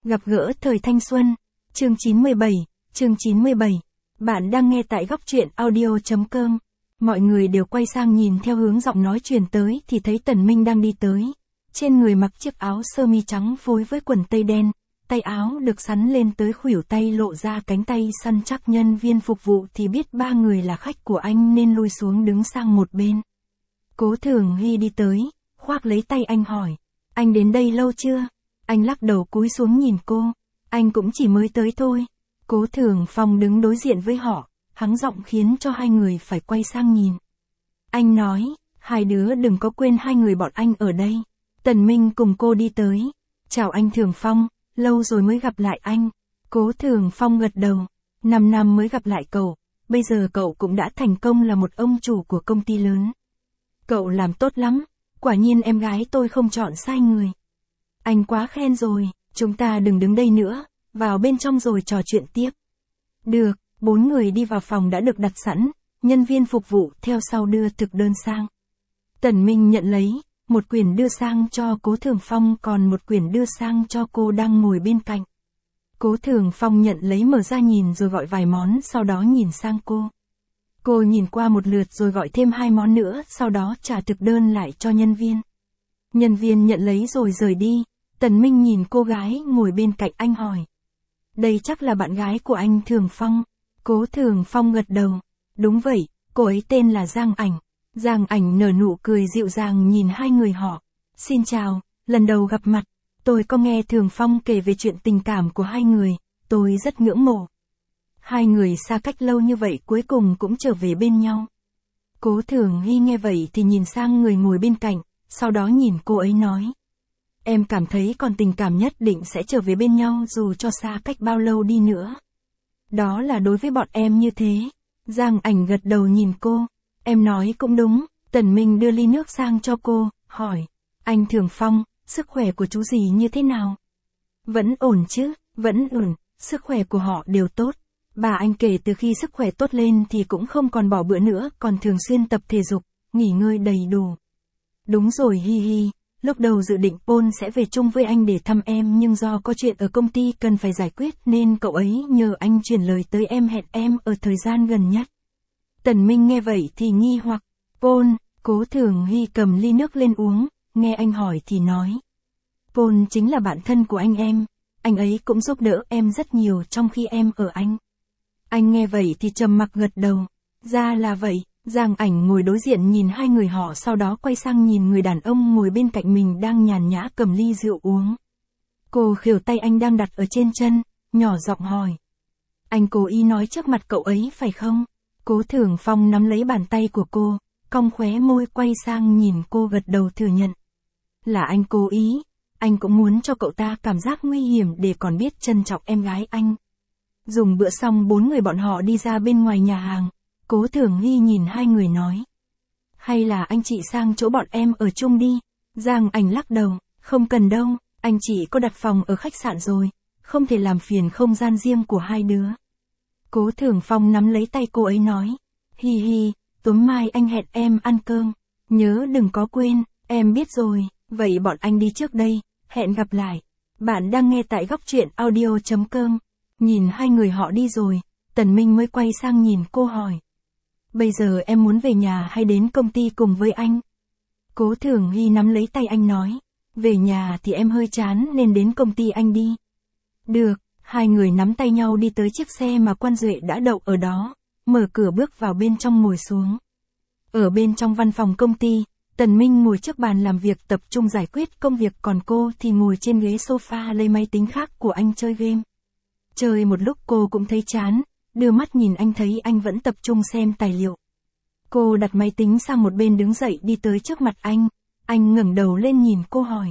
Gặp gỡ thời thanh xuân. Chương 97. Bạn đang nghe tại góc truyện audio.com. Mọi người đều quay sang nhìn theo hướng giọng nói truyền tới thì thấy Tần Minh đang đi tới. Trên người mặc chiếc áo sơ mi trắng phối với quần tây đen, tay áo được xắn lên tới khuỷu tay lộ ra cánh tay săn chắc. Nhân viên phục vụ thì biết ba người là khách của anh nên lui xuống đứng sang một bên. Cố Thường Hy đi tới, khoác lấy tay anh hỏi, anh đến đây lâu chưa? Anh lắc đầu cúi xuống nhìn cô, anh cũng chỉ mới tới thôi. Cố Thường Phong đứng đối diện với họ, hắng giọng khiến cho hai người phải quay sang nhìn. Anh nói, hai đứa đừng có quên hai người bọn anh ở đây. Tần Minh cùng cô đi tới. Chào anh Thường Phong, lâu rồi mới gặp lại anh. Cố Thường Phong gật đầu. 5 năm mới gặp lại cậu, bây giờ cậu cũng đã thành công là một ông chủ của công ty lớn. Cậu làm tốt lắm, quả nhiên em gái tôi không chọn sai người. Anh quá khen rồi, chúng ta đừng đứng đây nữa, vào bên trong rồi trò chuyện tiếp. Được, 4 người đi vào phòng đã được đặt sẵn, nhân viên phục vụ theo sau đưa thực đơn sang. Tần Minh nhận lấy, một quyển đưa sang cho Cố Thường Phong còn một quyển đưa sang cho cô đang ngồi bên cạnh. Cố Thường Phong nhận lấy mở ra nhìn rồi gọi vài món sau đó nhìn sang cô. Cô nhìn qua một lượt rồi gọi thêm 2 món nữa sau đó trả thực đơn lại cho nhân viên. Nhân viên nhận lấy rồi rời đi. Tần Minh nhìn cô gái ngồi bên cạnh anh hỏi. Đây chắc là bạn gái của anh Thường Phong. Cố Thường Phong gật đầu. Đúng vậy, cô ấy tên là Giang Ảnh. Giang Ảnh nở nụ cười dịu dàng nhìn hai người họ. Xin chào, lần đầu gặp mặt. Tôi có nghe Thường Phong kể về chuyện tình cảm của hai người, tôi rất ngưỡng mộ. Hai người xa cách lâu như vậy cuối cùng cũng trở về bên nhau. Cố Thường Hy nghe vậy thì nhìn sang người ngồi bên cạnh, sau đó nhìn cô ấy nói. Em cảm thấy còn tình cảm nhất định sẽ trở về bên nhau dù cho xa cách bao lâu đi nữa. Đó là đối với bọn em như thế. Giang Ảnh gật đầu nhìn cô. Em nói cũng đúng. Tần Minh đưa ly nước sang cho cô, hỏi. Anh Thường Phong, sức khỏe của chú gì như thế nào? Vẫn ổn chứ, vẫn ổn, sức khỏe của họ đều tốt. Bà anh kể từ khi sức khỏe tốt lên thì cũng không còn bỏ bữa nữa, còn thường xuyên tập thể dục, nghỉ ngơi đầy đủ. Đúng rồi hi hi, lúc đầu dự định Paul sẽ về chung với anh để thăm em nhưng do có chuyện ở công ty cần phải giải quyết nên cậu ấy nhờ anh truyền lời tới em hẹn em ở thời gian gần nhất. Tần Minh nghe vậy thì nghi hoặc, Paul, Cố Thường Hy cầm ly nước lên uống, nghe anh hỏi thì nói. Paul chính là bạn thân của anh ấy cũng giúp đỡ em rất nhiều trong khi em ở Anh. Anh nghe vậy thì trầm mặc gật đầu, ra là vậy. Giang Ảnh ngồi đối diện nhìn hai người họ sau đó quay sang nhìn người đàn ông ngồi bên cạnh mình đang nhàn nhã cầm ly rượu uống. Cô khều tay anh đang đặt ở trên chân, nhỏ giọng hỏi. Anh cố ý nói trước mặt cậu ấy phải không? Cố Thường Phong nắm lấy bàn tay của cô, cong khóe môi quay sang nhìn cô gật đầu thừa nhận. Là anh cố ý, anh cũng muốn cho cậu ta cảm giác nguy hiểm để còn biết trân trọng em gái anh. Dùng bữa xong 4 người bọn họ đi ra bên ngoài nhà hàng. Cố Thường Hy nhìn hai người nói. Hay là anh chị sang chỗ bọn em ở chung đi. Giang Ảnh lắc đầu, không cần đâu, anh chị có đặt phòng ở khách sạn rồi, không thể làm phiền không gian riêng của hai đứa. Cố Thường Phong nắm lấy tay cô ấy nói. Hi hi, tối mai anh hẹn em ăn cơm, nhớ đừng có quên, em biết rồi, vậy bọn anh đi trước đây, hẹn gặp lại. Bạn đang nghe tại góc truyện audio.com. Nhìn hai người họ đi rồi, Tần Minh mới quay sang nhìn cô hỏi. Bây giờ em muốn về nhà hay đến công ty cùng với anh? Cố Thường Hy nắm lấy tay anh nói. Về nhà thì em hơi chán nên đến công ty anh đi. Được, hai người nắm tay nhau đi tới chiếc xe mà Quan Duệ đã đậu ở đó, mở cửa bước vào bên trong ngồi xuống. Ở bên trong văn phòng công ty, Tần Minh ngồi trước bàn làm việc tập trung giải quyết công việc còn cô thì ngồi trên ghế sofa lấy máy tính khác của anh chơi game. Chơi một lúc cô cũng thấy chán, đưa mắt nhìn anh thấy anh vẫn tập trung xem tài liệu. Cô đặt máy tính sang một bên đứng dậy đi tới trước mặt anh ngẩng đầu lên nhìn cô hỏi.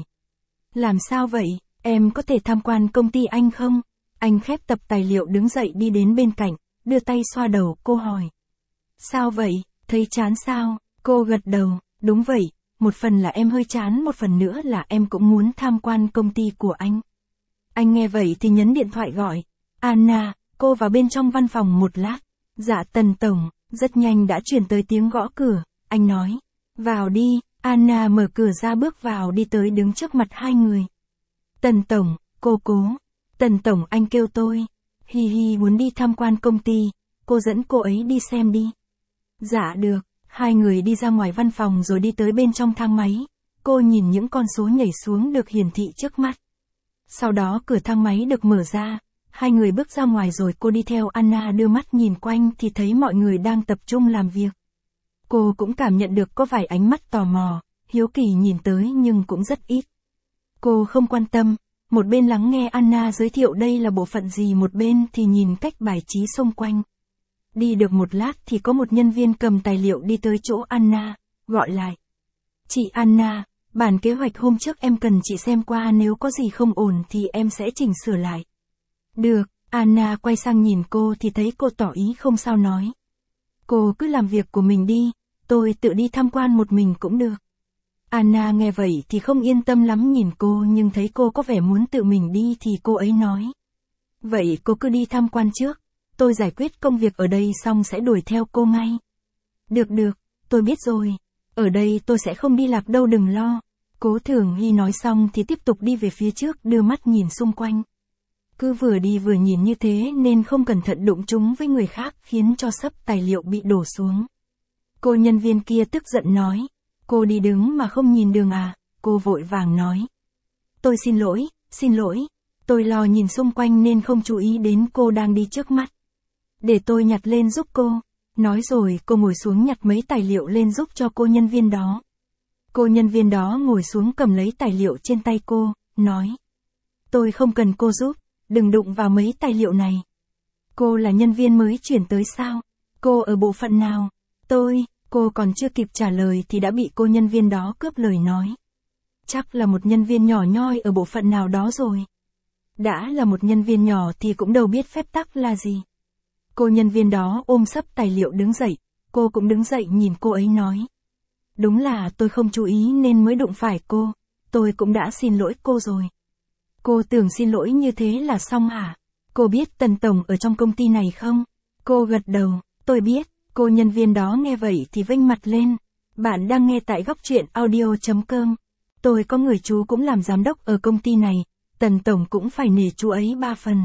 Làm sao vậy, em có thể tham quan công ty anh không? Anh khép tập tài liệu đứng dậy đi đến bên cạnh, đưa tay xoa đầu cô hỏi. Sao vậy, thấy chán sao? Cô gật đầu, đúng vậy, một phần là em hơi chán một phần nữa là em cũng muốn tham quan công ty của anh. Anh nghe vậy thì nhấn điện thoại gọi. Anna, cô vào bên trong văn phòng một lát. Dạ Tần Tổng, rất nhanh đã chuyển tới tiếng gõ cửa, anh nói. Vào đi, Anna mở cửa ra bước vào đi tới đứng trước mặt hai người. Tần Tổng, cô Cố. Tần tổng anh kêu tôi. Hi hi muốn đi tham quan công ty, cô dẫn cô ấy đi xem đi. Dạ được, hai người đi ra ngoài văn phòng rồi đi tới bên trong thang máy. Cô nhìn những con số nhảy xuống được hiển thị trước mắt. Sau đó cửa thang máy được mở ra, hai người bước ra ngoài rồi cô đi theo Anna đưa mắt nhìn quanh thì thấy mọi người đang tập trung làm việc. Cô cũng cảm nhận được có vài ánh mắt tò mò, hiếu kỳ nhìn tới nhưng cũng rất ít. Cô không quan tâm, một bên lắng nghe Anna giới thiệu đây là bộ phận gì, một bên thì nhìn cách bài trí xung quanh. Đi được một lát thì có một nhân viên cầm tài liệu đi tới chỗ Anna, gọi lại. Chị Anna, bản kế hoạch hôm trước em cần chị xem qua, nếu có gì không ổn thì em sẽ chỉnh sửa lại. Được, Anna quay sang nhìn cô thì thấy cô tỏ ý không sao nói. Cô cứ làm việc của mình đi, tôi tự đi tham quan một mình cũng được. Anna nghe vậy thì không yên tâm lắm nhìn cô, nhưng thấy cô có vẻ muốn tự mình đi thì cô ấy nói. Vậy cô cứ đi tham quan trước, tôi giải quyết công việc ở đây xong sẽ đuổi theo cô ngay. Được được, tôi biết rồi, ở đây tôi sẽ không đi lạc đâu, đừng lo. Cố Thường Hy nói xong thì tiếp tục đi về phía trước, đưa mắt nhìn xung quanh. Cứ vừa đi vừa nhìn như thế nên không cẩn thận đụng trúng với người khác, khiến cho sấp tài liệu bị đổ xuống. Cô nhân viên kia tức giận nói. Cô đi đứng mà không nhìn đường à? Cô vội vàng nói. Tôi xin lỗi, tôi lo nhìn xung quanh nên không chú ý đến cô đang đi trước mắt. Để tôi nhặt lên giúp cô. Nói rồi cô ngồi xuống nhặt mấy tài liệu lên giúp cho cô nhân viên đó. Cô nhân viên đó ngồi xuống cầm lấy tài liệu trên tay cô, nói. Tôi không cần cô giúp, đừng đụng vào mấy tài liệu này. Cô là nhân viên mới chuyển tới sao? Cô ở bộ phận nào? Cô còn chưa kịp trả lời thì đã bị cô nhân viên đó cướp lời nói. Chắc là một nhân viên nhỏ nhoi ở bộ phận nào đó rồi. Đã là một nhân viên nhỏ thì cũng đâu biết phép tắc là gì. Cô nhân viên đó ôm sấp tài liệu đứng dậy, cô cũng đứng dậy nhìn cô ấy nói. Đúng là tôi không chú ý nên mới đụng phải cô, tôi cũng đã xin lỗi cô rồi. Cô tưởng xin lỗi như thế là xong hả? Cô biết Tần tổng ở trong công ty này không? Cô gật đầu, tôi biết. Cô nhân viên đó nghe vậy thì vênh mặt lên. Bạn đang nghe tại góc truyện audio.com. Tôi có người chú cũng làm giám đốc ở công ty này, Tần tổng cũng phải nể chú ấy 3 phần.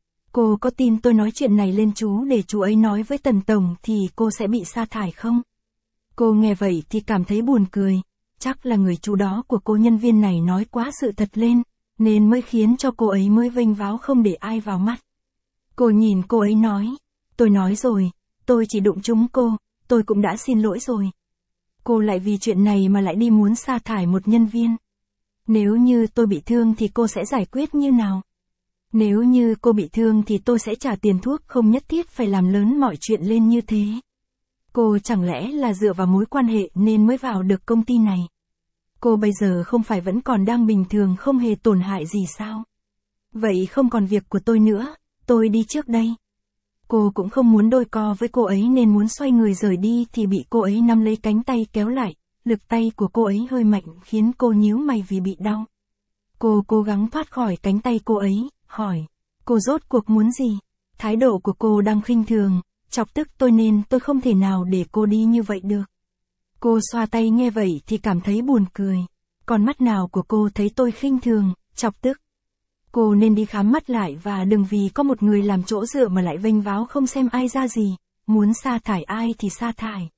Cô có tin tôi nói chuyện này lên chú để chú ấy nói với Tần tổng thì cô sẽ bị sa thải không? Cô nghe vậy thì cảm thấy buồn cười. Chắc là người chú đó của cô nhân viên này nói quá sự thật lên, nên mới khiến cho cô ấy mới vênh váo không để ai vào mắt. Cô nhìn cô ấy nói. Tôi nói rồi. Tôi chỉ đụng trúng cô, tôi cũng đã xin lỗi rồi. Cô lại vì chuyện này mà lại đi muốn sa thải một nhân viên. Nếu như tôi bị thương thì cô sẽ giải quyết như nào? Nếu như cô bị thương thì tôi sẽ trả tiền thuốc, không nhất thiết phải làm lớn mọi chuyện lên như thế. Cô chẳng lẽ là dựa vào mối quan hệ nên mới vào được công ty này? Cô bây giờ không phải vẫn còn đang bình thường không hề tổn hại gì sao? Vậy không còn việc của tôi nữa, tôi đi trước đây. Cô cũng không muốn đôi co với cô ấy nên muốn xoay người rời đi thì bị cô ấy nắm lấy cánh tay kéo lại, lực tay của cô ấy hơi mạnh khiến cô nhíu mày vì bị đau. Cô cố gắng thoát khỏi cánh tay cô ấy, hỏi, cô rốt cuộc muốn gì? Thái độ của cô đang khinh thường, chọc tức tôi nên tôi không thể nào để cô đi như vậy được. Cô xoa tay nghe vậy thì cảm thấy buồn cười, con mắt nào của cô thấy tôi khinh thường, chọc tức. Cô nên đi khám mắt lại và đừng vì có một người làm chỗ dựa mà lại vênh váo không xem ai ra gì, muốn sa thải ai thì sa thải.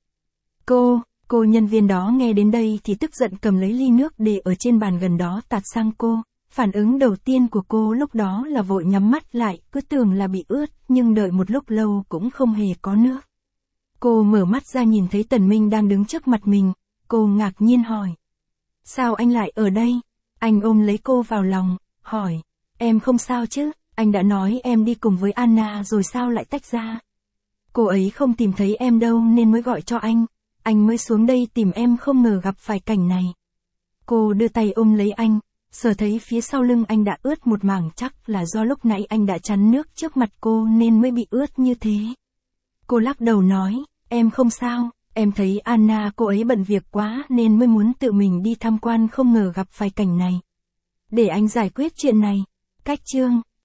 Cô nhân viên đó nghe đến đây thì tức giận cầm lấy ly nước để ở trên bàn gần đó tạt sang cô. Phản ứng đầu tiên của cô lúc đó là vội nhắm mắt lại, cứ tưởng là bị ướt, nhưng đợi một lúc lâu cũng không hề có nước. Cô mở mắt ra nhìn thấy Tần Minh đang đứng trước mặt mình, cô ngạc nhiên hỏi. Sao anh lại ở đây? Anh ôm lấy cô vào lòng, hỏi. Em không sao chứ, anh đã nói em đi cùng với Anna rồi sao lại tách ra? Cô ấy không tìm thấy em đâu nên mới gọi cho anh mới xuống đây tìm em, không ngờ gặp phải cảnh này. Cô đưa tay ôm lấy anh, sờ thấy phía sau lưng anh đã ướt một mảng, chắc là do lúc nãy anh đã chắn nước trước mặt cô nên mới bị ướt như thế. Cô lắc đầu nói, em không sao, em thấy Anna cô ấy bận việc quá nên mới muốn tự mình đi tham quan, không ngờ gặp phải cảnh này. Để anh giải quyết chuyện này. Cách chương